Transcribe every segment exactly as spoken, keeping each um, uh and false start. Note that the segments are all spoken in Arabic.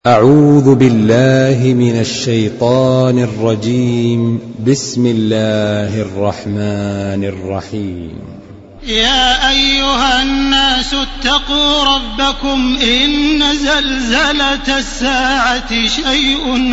أعوذ بالله من الشيطان الرجيم. بسم الله الرحمن الرحيم. يا أيها الناس اتقوا ربكم إن زلزلة الساعة شيء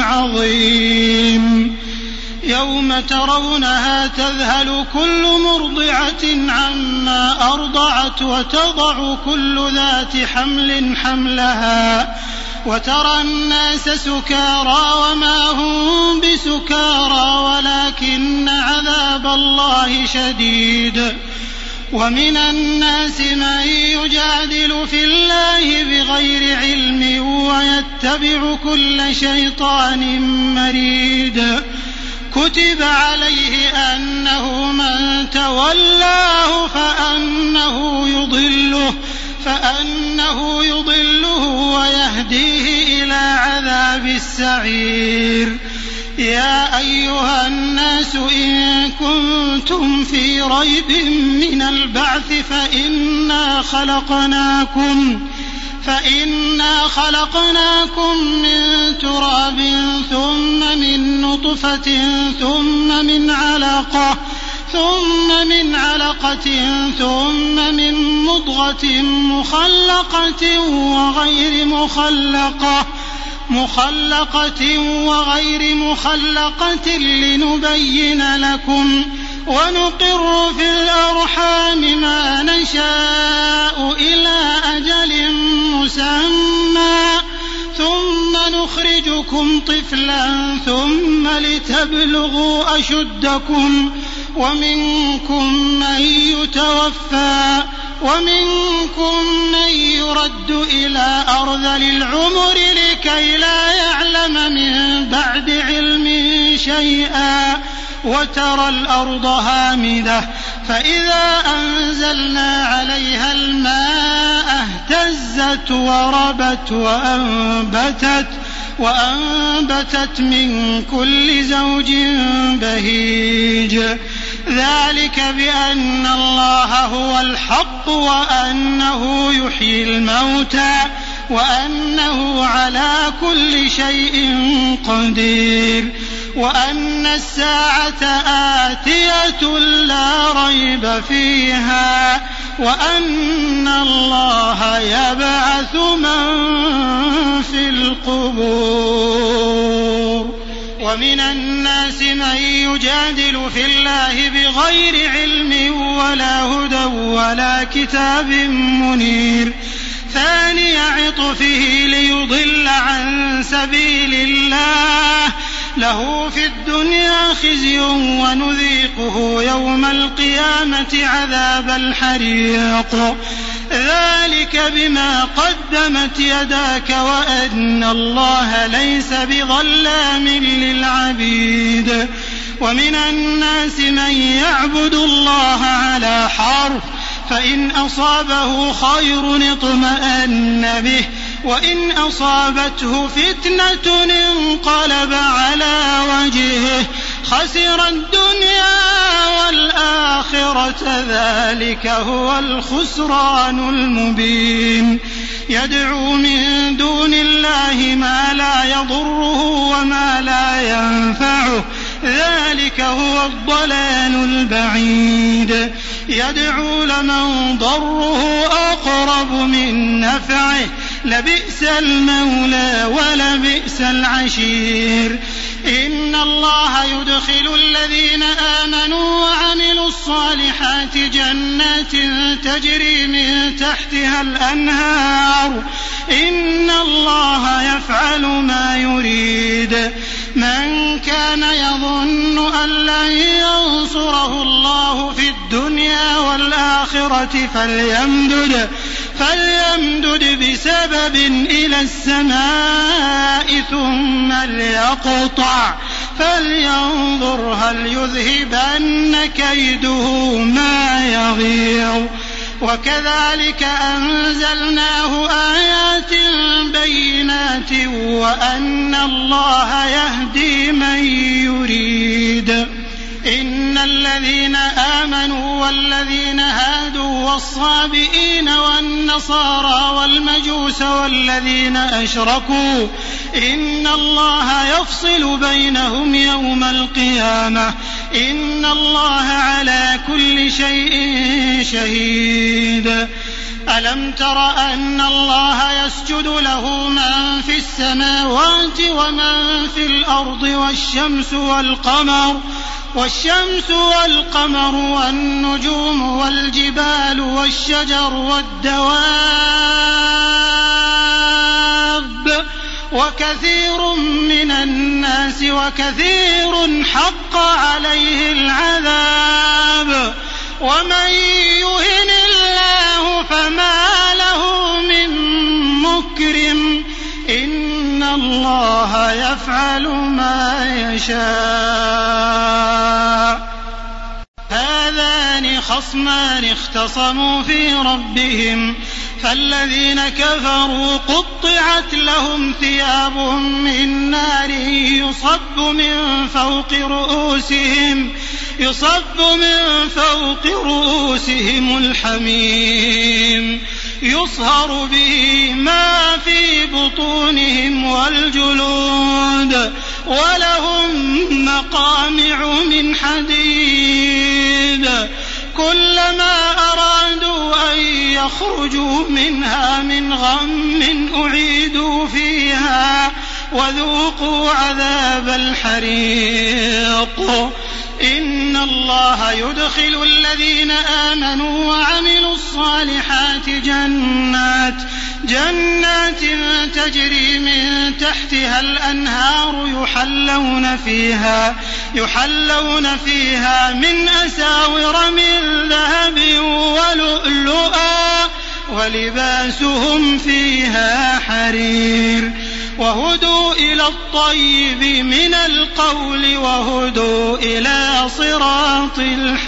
عظيم يوم ترونها تذهل كل مرضعة عما أرضعت وتضع كل ذات حمل حملها وترى الناس سكارى وما هم بسكارى ولكن عذاب الله شديد. ومن الناس من يجادل في الله بغير علم ويتبع كل شيطان مريد. كتب عليه أنه من تولاه فأنه يضله فأنه يضله ويهديه إلى عذاب السعير. يا أيها الناس إن كنتم في ريب من البعث فإنا خلقناكم فإنا خلقناكم من تراب ثم من نطفة ثم من علقة ثم من علقة ثم من مضغة مخلقة وغير مخلقة مخلقة وغير مخلقة لنبين لكم ونقر في الأرحام ما نشاء إلى أجل مسمى ثم نخرجكم طفلا ثم لتبلغوا أشدكم ومنكم من يتوفى ومنكم من يرد إلى أرذل العمر لكي لا يعلم من بعد علم شيئا. وترى الأرض هامدة فإذا أنزلنا عليها الماء اهتزت وربت وأنبتت وأنبتت من كل زوج بهيج. ذلك بأن الله هو الحق وأنه يحيي الموتى وأنه على كل شيء قدير وأن الساعة آتية لا ريب فيها وأن الله يبعث من في القبور. ومن الناس من يجادل في الله بغير علم ولا هدى ولا كتاب منير. ثاني عطفه ليضل عن سبيل الله له في الدنيا خزي ونذيقه يوم القيامة عذاب الحريق. ذلك بما قدمت يداك وأن الله ليس بظلام للعبيد. ومن الناس من يعبد الله على حرف فإن أصابه خير اطمأن به وإن أصابته فتنة انقلب على وجهه خسر الدنيا والآخرة ذلك هو الخسران المبين. يدعو من دون الله ما لا يضره وما لا ينفعه ذلك هو الضلال البعيد. يدعو لمن ضره أقرب من نفعه لبئس المولى ولبئس العشير. إن الله يدخل الذين آمنوا وعملوا الصالحات جنات تجري من تحتها الأنهار إن الله يفعل ما يريد. من كان يظن أن لن ينصره الله في الدنيا والآخرة فليمدد فليمدد بسبب إلى السماء ثم ليقطع فلينظر هل يذهبن كيده ما يغيظ. وكذلك أنزلناه آيات بينات وأن الله يهدي من يريد. إن الذين آمنوا والذين هادوا والصابئين والنصارى والمجوس والذين أشركوا إن الله يفصل بينهم يوم القيامة إن الله على كل شيء شهيد ألم تر أن الله يسجد له من في السماوات ومن في الأرض والشمس والقمر والشمس والقمر والنجوم والجبال والشجر والدواب وكثير من الناس وكثير حق عليه العذاب ومن يهن الله فما له من مكرم إن الله يفعل ما يشاء هذان خصمان اختصموا في ربهم فالذين كفروا قطعت لهم ثياب من نار يصب من فوق رؤوسهم يصب من فوق رؤوسهم الحميم يصهر به ما في بطونهم والجلود ولهم مقامع من حديد كلما أرادوا أن يخرجوا منها من غم أعيدوا فيها وذوقوا عذاب الحريق إن الله يدخل الذين آمنوا وعملوا الصالحات جنات جنات تجري من تحتها الأنهار يحلون فيها يحلون فيها من أساور من ذهب ولؤلؤا ولباسهم فيها حرير وهدوا إلى الطيب من القول وهدوا إلى صراط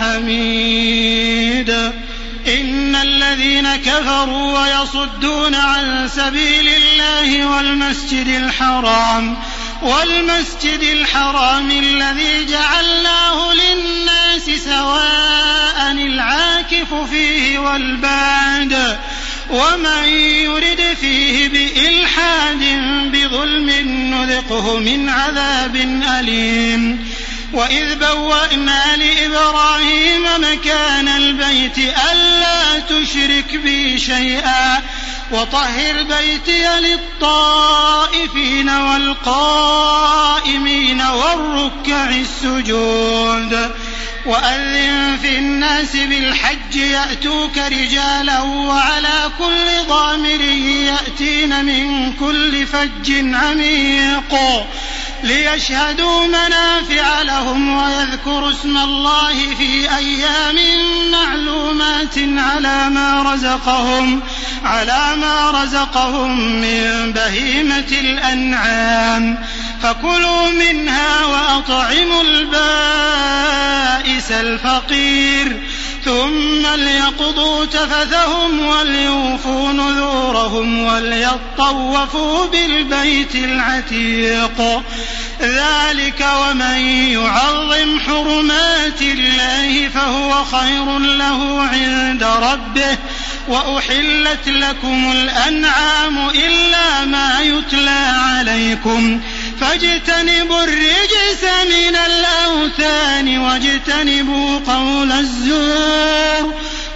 الحميد إن الذين كفروا ويصدون عن سبيل الله والمسجد الحرام والمسجد الحرام الذي جعلناه للناس سواء العاكف فيه والباد ومن يرد فيه بإلحاد بظلم نذقه من عذاب أليم وإذ بوأنا لإبراهيم مكان البيت ألا تشرك بي شيئا وطهر بيتي للطائفين والقائمين والركع السجود وأذن في الناس بالحج يأتوك رجالا وعلى كل ضامر يأتين من كل فج عميق ليشهدوا منافع لهم ويذكروا اسم الله في أيام معلومات على ما رزقهم على ما رزقهم من بهيمة الأنعام فكلوا منها وأطعموا البائس الفقير ثم ليقضوا تفثهم وليوفوا نذورهم وليطوفوا بالبيت العتيق ذلك ومن يعظم حرمات الله فهو خير له عند ربه وأحلت لكم الأنعام إلا ما يتلى عليكم فاجتنبوا الرجس من الأوثان واجتنبوا قول الزور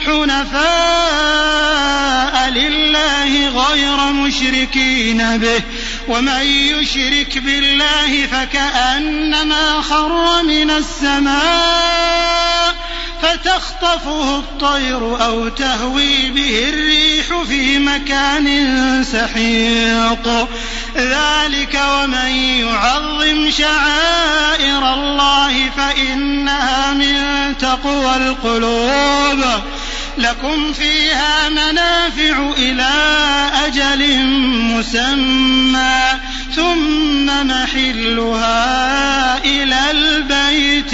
حنفاء لله غير مشركين به ومن يشرك بالله فكأنما خر من السماء فتخطفه الطير أو تهوي به الريح في مكان سحيق ذلك ومن يعظم شعائر الله فإنها من تقوى القلوب لكم فيها منافع إلى أجل مسمى ثم محلها إلى البيت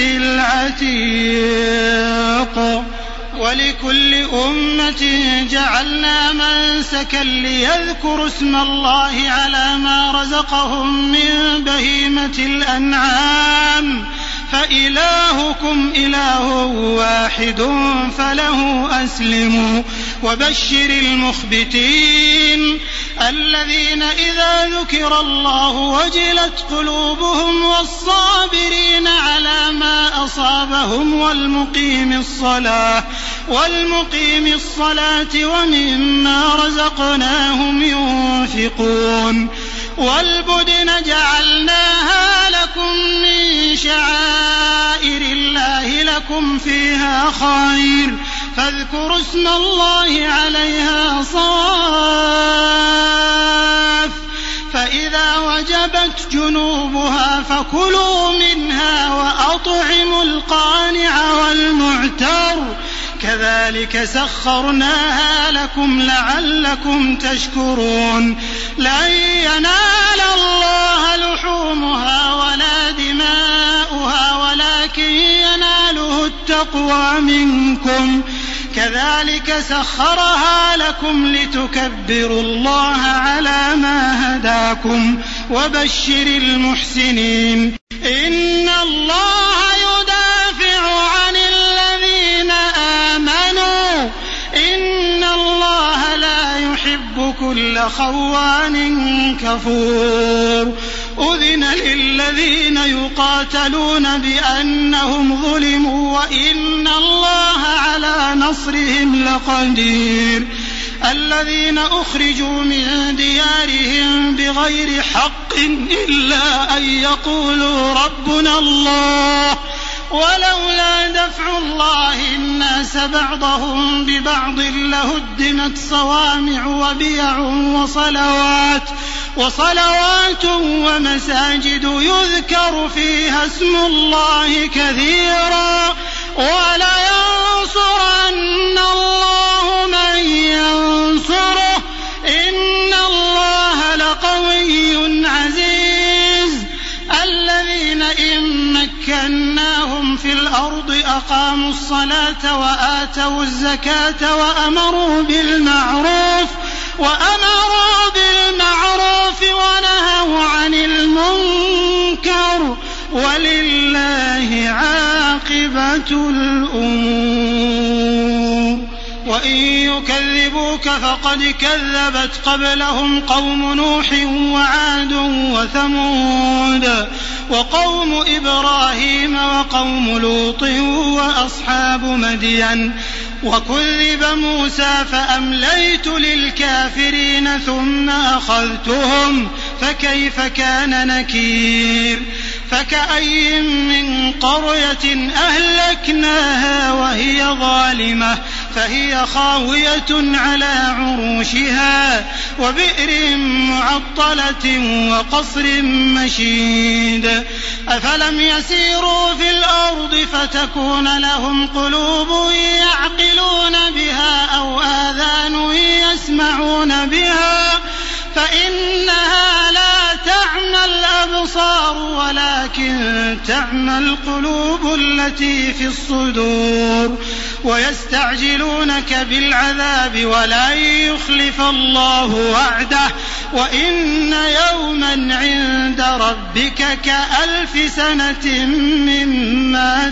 العتيق ولكل أمة جعلنا منسكا ليذكروا اسم الله على ما رزقهم من بهيمة الأنعام فإلهكم إله واحد فله أسلموا وبشر المخبتين الذين إذا ذكر الله وجلت قلوبهم والصابرين على ما أصابهم والمقيم الصلاة والمقيم الصلاة ومما رزقناهم ينفقون والبدن جعلناها لكم من شعائر الله لكم فيها خير فاذكروا اسم الله عليها صواف فإذا وجبت جنوبها فكلوا منها وأطعموا القانع والمعتر كذلك سخرناها لكم لعلكم تشكرون لن ينال الله لحومها ولا دماؤها ولكن يناله التقوى منكم كذلك سخرها لكم لتكبروا الله على ما هداكم وبشر المحسنين إن الله يدافع عن الذين آمنوا إن الله لا يحب كل خوان كفور أذن للذين يقاتلون بأنهم ظلموا وإن الله على نصرهم لقدير الذين أخرجوا من ديارهم بغير حق إلا أن يقولوا ربنا الله ولولا دفع الله الناس بعضهم ببعض لهدمت صوامع وبيع وصلوات وصلوات ومساجد يذكر فيها اسم الله كثيرا ولينصرن الله من ينصره إن الله لقوي عزيز الذين إن مكناهم في الأرض أقاموا الصلاة وآتوا الزكاة وأمروا بالمعروف وأمروا بالمعروف ونهوا عن المنكر ولله عاقبة الأمور وإن يكذبوك فقد كذبت قبلهم قوم نوح وعاد وثمود وقوم إبراهيم وقوم لوط وأصحاب مدين وكذب موسى فأمليت للكافرين ثم أخذتهم فكيف كان نكير فكأي من قرية أهلكناها وهي ظالمة فهي خاوية على عروشها وبئر معطلة وقصر مشيد أفلم يسيروا في الأرض فتكون لهم قلوب يعقلون بها أو آذان يسمعون بها فإنها لا تعمى الأبصار ولكن تعمى القلوب التي في الصدور ويستعجلونك بالعذاب ولن يخلف الله وعده وإن يوما عند ربك كألف سنة مما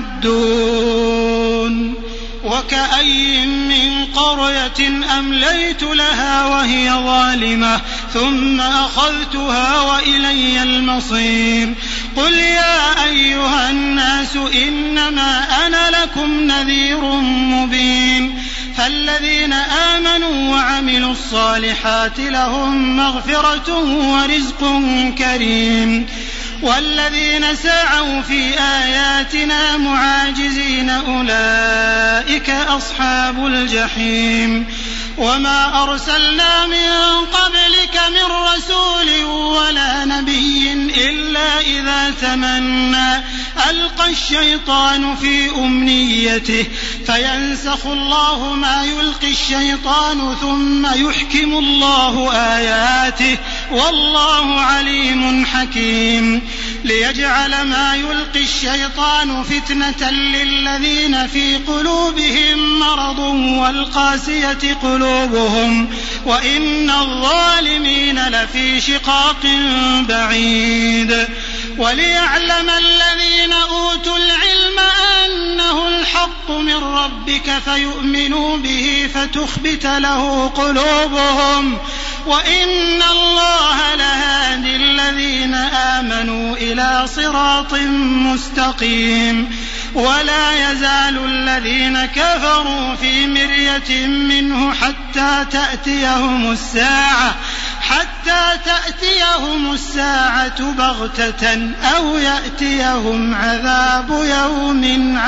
تعدون وكأي من قرية أمليت لها وهي ظالمة ثم أخذتها وإلي المصير قل يا أيها الناس إنما أنا لكم نذير مبين فالذين آمنوا وعملوا الصالحات لهم مغفرة ورزق كريم والذين سعوا في آياتنا معاجزين أولئك أصحاب الجحيم وما أرسلنا من قبلك من رسول ولا نبي إلا إذا تمنى ألقى الشيطان في أمنيته فينسخ الله ما يلقي الشيطان ثم يحكم الله آياته والله عليم حكيم ليجعل ما يلقي الشيطان فتنة للذين في قلوبهم مرض والقاسية قلوبهم وإن الظالمين لفي شقاق بعيد وليعلم الذين أوتوا العلم أنه الحق من ربك فيؤمنوا به فتخبت له قلوبهم وإن الله لهادي الذين آمنوا إلى صراط مستقيم. ولا يزال الذين كفروا في مرية منه حتى تأتيهم الساعة حتى تأتيهم الساعة بغتة أو يأتيهم عذاب يوم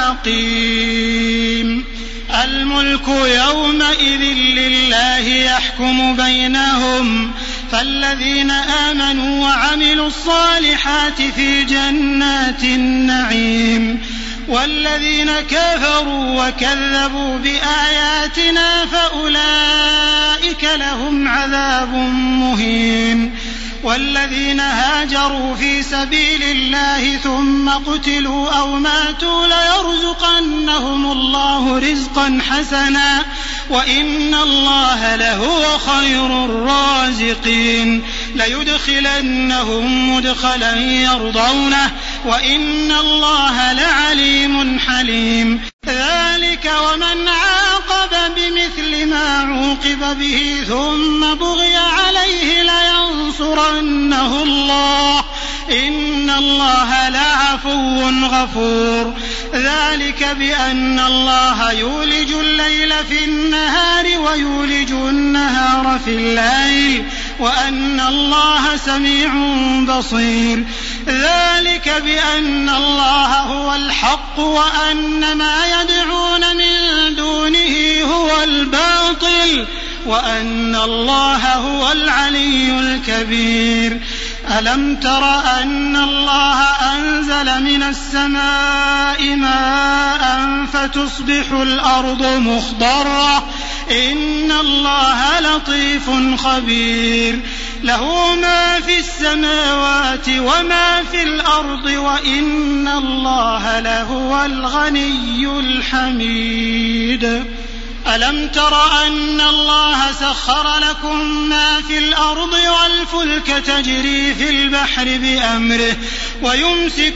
عقيم. الملك يومئذ لله يحكم بينهم فالذين آمنوا وعملوا الصالحات في جنات النعيم والذين كفروا وكذبوا بآياتنا فأولئك لهم عذاب مهين. والذين هاجروا في سبيل الله ثم قتلوا أو ماتوا ليرزقنهم الله رزقا حسنا وإن الله لهو خير الرازقين. ليدخلنهم مدخلا يرضونه وإن الله لعليم حليم. ذلك ومن عاقب بمثل ما عوقب به ثم بغي عليه لينصرنه الله إن الله لعفو غفور. ذلك بأن الله يولج الليل في النهار ويولج النهار في الليل وأن الله سميع بصير. ذلك بأن الله هو الحق وأن ما يدعون من دونه هو الباطل وأن الله هو العلي الكبير. ألم تر أن الله أنزل من السماء ماء فتصبح الأرض مخضرة إن الله لطيف خبير. له ما في السماوات وما في الأرض وإن الله لهو الغني الحميد. ألم تر أن الله سخر لكم ما في الأرض والفلك تجري في البحر بأمره ويمسك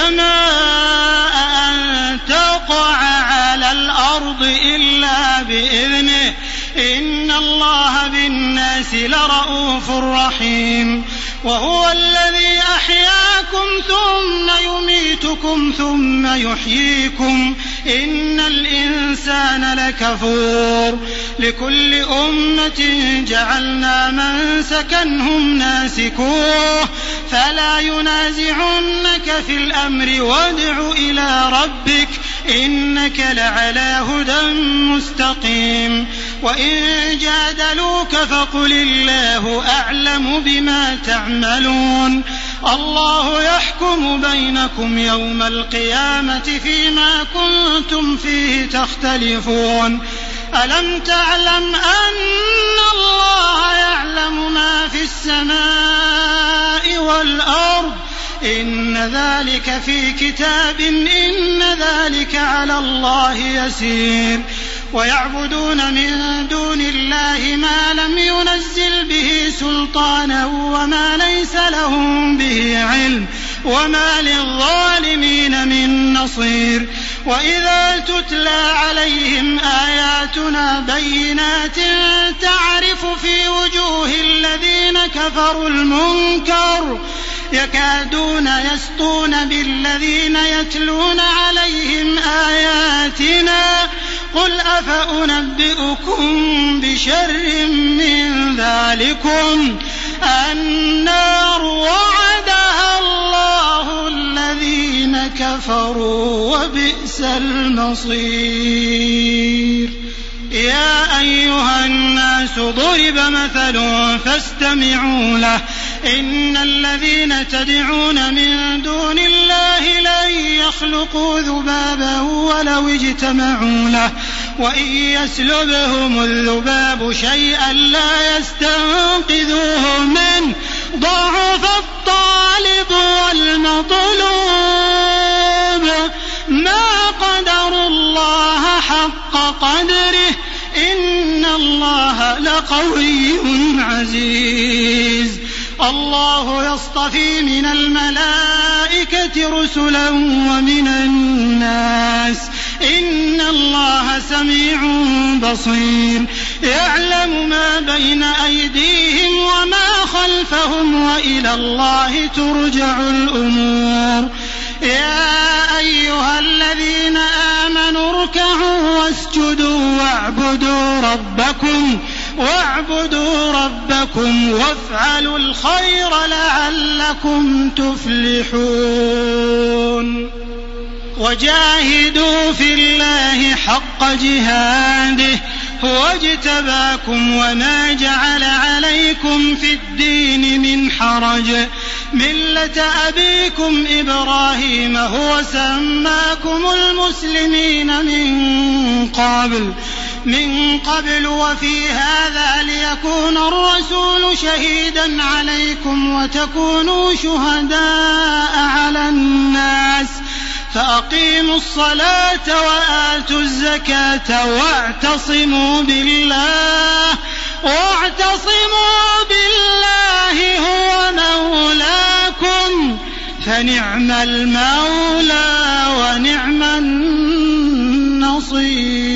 السماء أن تقع على الأرض إلا بإذنه إن الله بالناس لرؤوف رحيم. وهو الذي أحياكم ثم يميتكم ثم يحييكم إن الإنسان لكفور. لكل أمة جعلنا منسكا هم ناسكوه فلا ينازعنك في الأمر وادع إلى ربك إنك لعلى هدى مستقيم. وإن جادلوك فقل الله أعلم بما تعملون. الله يحكم بينكم يوم القيامة فيما كنتم فيه تختلفون. ألم تعلم أن الله يعلم ما في السماء والأرض إن ذلك في كتاب إن ذلك على الله يسير. ويعبدون من دون الله ما لم ينزل به سلطانا وما ليس لهم به علم وما للظالمين من نصير. وإذا تتلى عليهم آياتنا بينات تعرف في وجوه الذين كفروا المنكر يكادون يسطون بالذين يتلون عليهم آياتنا قل أفأنبئكم بشر من ذلكم النار وعدها الله الذين كفروا وبئس المصير. يا أيها الناس ضرب مثل فاستمعوا له إن الذين تدعون من دون الله لن يخلقوا ذبابا ولو اجتمعوا له وإن يسلبهم الذباب شيئا لا يستنقذوه منه ضعف الطالب والمطلوب ما قدروا الله حق قدره إن الله لقوي عزيز. الله يصطفي من الملائكة رسلا ومن الناس إن الله سميع بصير يعلم ما بين أيديهم وما خلفهم وإلى الله ترجع الأمور يا أيها الذين آمنوا اركعوا واسجدوا واعبدوا ربكم واعبدوا ربكم وافعلوا الخير لعلكم تفلحون وجاهدوا في الله حق جهاده هو اجتباكم وما جعل عليكم في الدين من حرج ملة أبيكم إبراهيم هو سماكم المسلمين من قبل من قبل وفي هذا ليكون الرسول شهيدا عليكم وتكونوا شهداء على الناس فأقيموا الصلاة وآتوا الزكاة واعتصموا بالله واعتصموا بالله هو مولاكم فنعم المولى ونعم النصير.